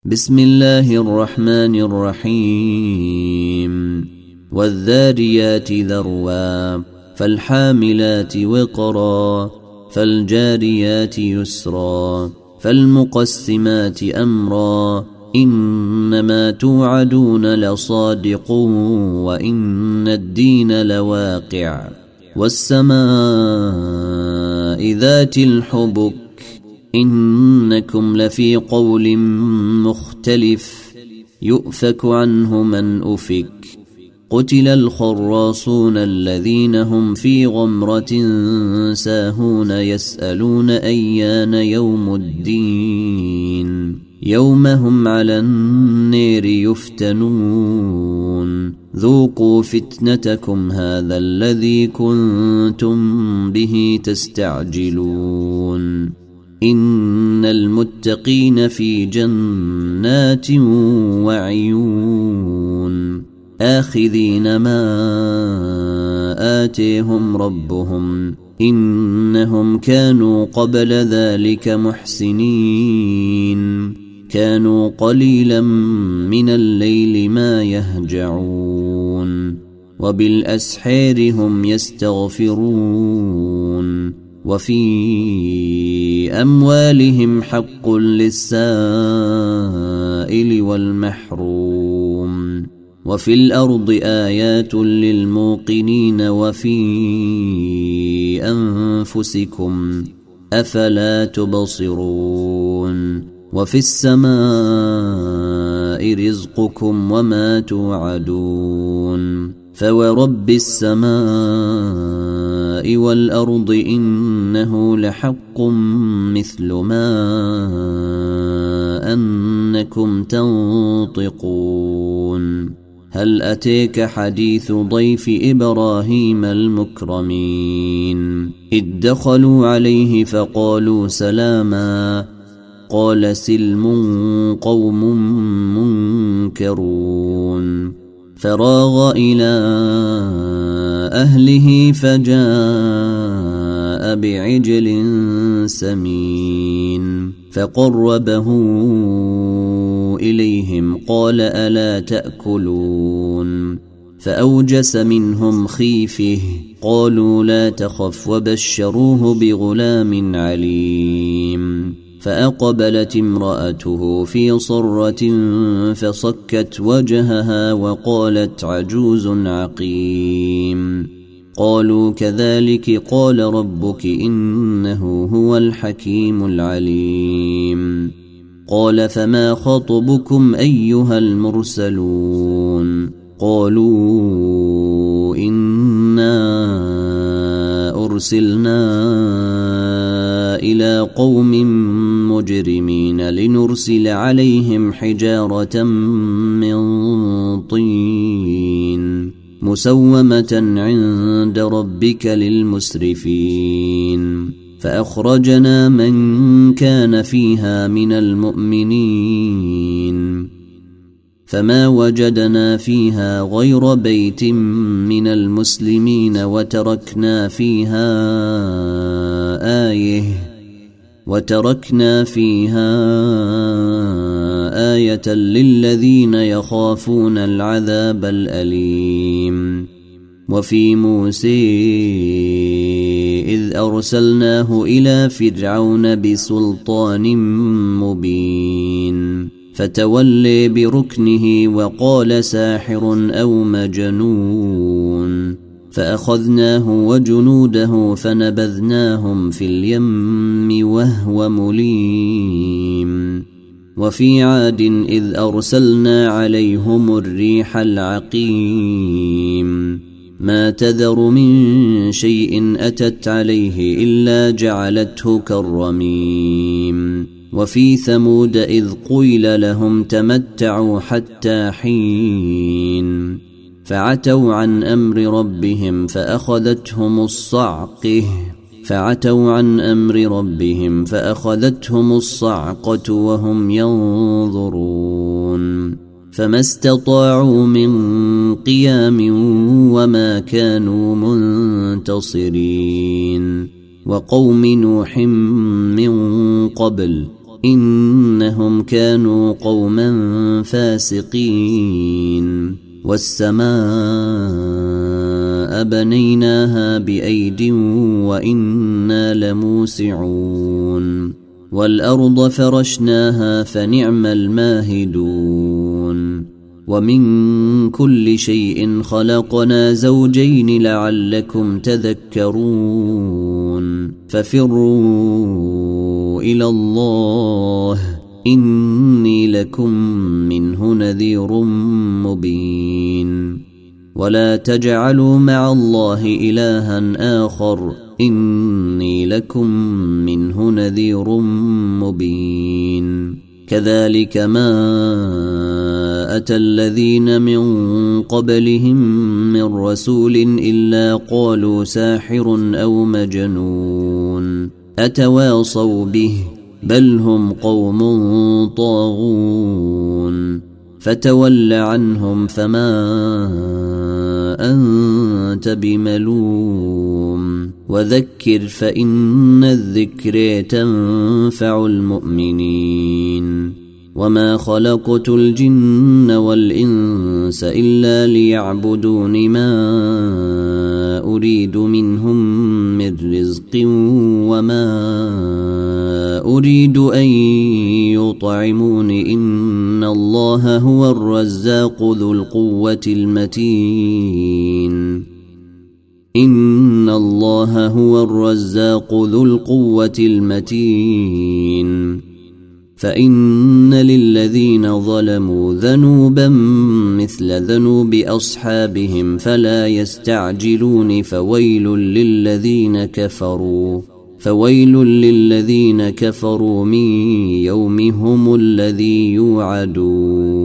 بسم الله الرحمن الرحيم والذاريات ذروا فالحاملات وقرا فالجاريات يسرا فالمقسمات أمرا إنما توعدون لصادق وإن الدين لواقع والسماء ذات الحبك إنكم لفي قول مختلف يؤفك عنه من أفك قتل الخراصون الذين هم في غمرة ساهون يسألون أيان يوم الدين يوم هم على النار يفتنون ذوقوا فتنتكم هذا الذي كنتم به تستعجلون إن المتقين في جنات وعيون آخذين ما آتيهم ربهم إنهم كانوا قبل ذلك محسنين كانوا قليلا من الليل ما يهجعون وبالأسحار هم يستغفرون وفي أموالهم حق للسائل والمحروم وفي الأرض آيات للموقنين وفي أنفسكم أفلا تبصرون وفي السماء رزقكم وما توعدون فورب السماء والأرض إنه لحق مثل ما أنكم تنطقون هل أتيك حديث ضيف إبراهيم المكرمين إذ دخلوا عليه فقالوا سلاما قال سلم قوم منكرون فراغ إلى أهله فجاء بعجل سمين فقربه إليهم قال ألا تأكلون فأوجس منهم خيفة قالوا لا تخف وبشروه بغلام عليم فأقبلت امرأته في صرة فصكت وجهها وقالت عجوز عقيم قالوا كذلك قال ربك إنه هو الحكيم العليم قال فما خطبكم أيها المرسلون قالوا إنا أرسلنا إلى قوم مجرمين لنرسل عليهم حجارة من طين مسومة عند ربك للمسرفين فأخرجنا من كان فيها من المؤمنين فما وجدنا فيها غير بيت من المسلمين وتركنا فيها آية للذين يخافون العذاب الأليم وفي موسى إذ أرسلناه إلى فرعون بسلطان مبين فتولي بركنه وقال ساحر أو مجنون فأخذناه وجنوده فنبذناهم في اليم وهو مليم وفي عاد إذ أرسلنا عليهم الريح العقيم ما تذر من شيء أتت عليه إلا جعلته كالرميم وفي ثمود إذ قيل لهم تمتعوا حتى حين فعتوا عن أمر ربهم فأخذتهم الصعقة وهم ينظرون فما استطاعوا من قيام وما كانوا منتصرين وقوم نوح من قبل إنهم كانوا قوما فاسقين والسماء بنيناها بأيد وإنا لموسعون والأرض فرشناها فنعم الماهدون ومن كل شيء خلقنا زوجين لعلكم تذكرون ففروا إلى الله إني لكم منه نذير مبين ولا تجعلوا مع الله إلها آخر إني لكم منه نذير مبين كذلك ما أتى الذين من قبلهم من رسول إلا قالوا ساحر أو مجنون أتواصوا به بل هم قوم طاغون فتول عنهم فما أنت بملوم وذكر فإن الذكر تنفع المؤمنين وما خلقت الجن والإنس إلا ليعبدون ما أريد منهم من رزق وما أريد أن يطعمون إن الله هو الرزاق ذو القوة المتين إن الله هو الرزاق ذو القوة المتين فإن للذين ظلموا ذنوبا مثل ذنوب أصحابهم فلا يستعجلون فويل للذين كفروا من يومهم الذي يوعدون